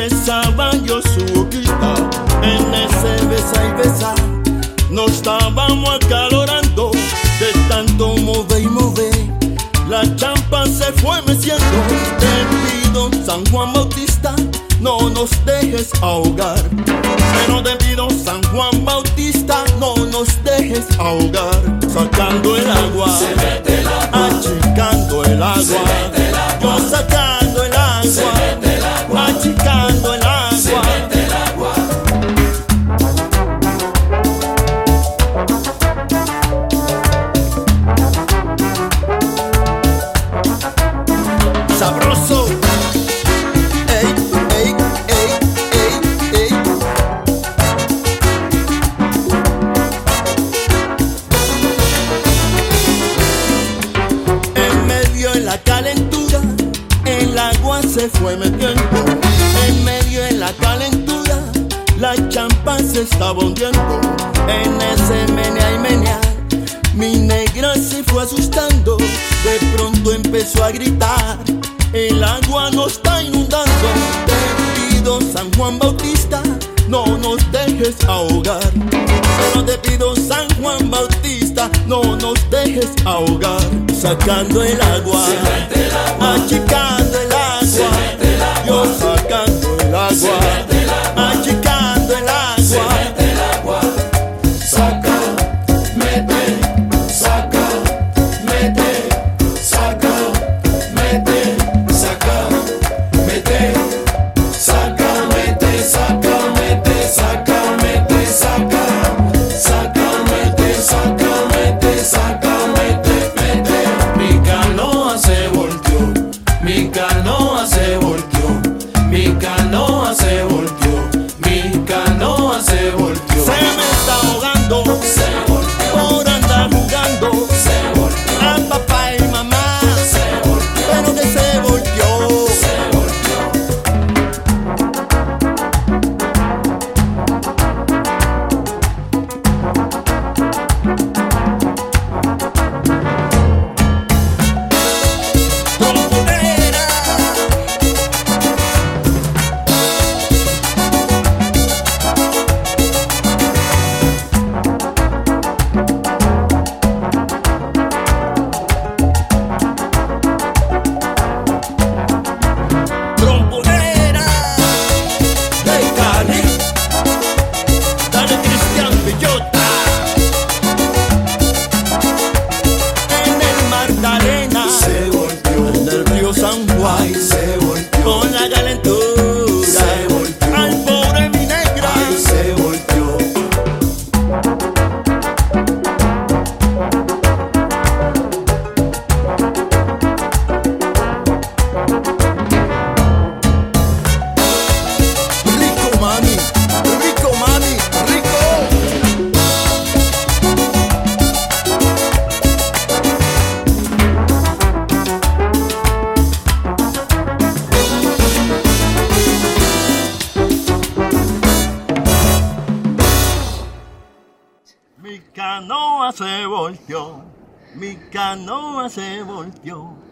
besaba yo su boquita, en ese besa y besa nos estábamos acalorando de tanto mover y mover. La champa se fue meciendo. Te pido, San Juan Bautista, no nos dejes ahogar. Pero te pido, San Juan Bautista, no nos dejes ahogar. Sacando el agua, se mete el agua, achicando el agua, se mete el agua, yo sacando el agua, se mete el agua, achicando el agua, se mete el agua. sabroso. Ey, ey, ey, ey, ey. En medio de la calentura, el agua se fue metiendo. En medio de la calentura, la champa se estaba hundiendo. En ese menea y menea, mi negra se fue asustando. De pronto empezó a gritar: el agua nos está inundando. Te pido, San Juan Bautista, no nos dejes ahogar. Solo te pido, San Juan Bautista, no nos dejes ahogar. Sacando el agua, Se mete el agua, achicando el se agua, mete el agua, yo sacando el se agua, mete el agua, achicando el se agua. mete el agua. Saca, mete, saca, mete, saca, mete, saca, mete, saca, mete, saca, mete, saca, mete, saca, saca, mete, saca, mete, saca, mete, mete. Mi canoa se volteó, mi canoa se volteó, mi canoa se volteó, mi canoa se volteó. Se me está ahogando Se volteó, por andar jugando se volteó, a papá y mamá, se volteó, pero que se volteó. se volteó. Trombonera. Trombonera. Hey, Cali, Dale, Cristian Villota. En el Magdalena, se volteó, en el río San Juan, ay, se volteó, con la calentura, se volteó, al pobre mi negra. ay, se volteó. Rico mami, rico mami, rico. Mi canoa se volteó, mi canoa se volteó.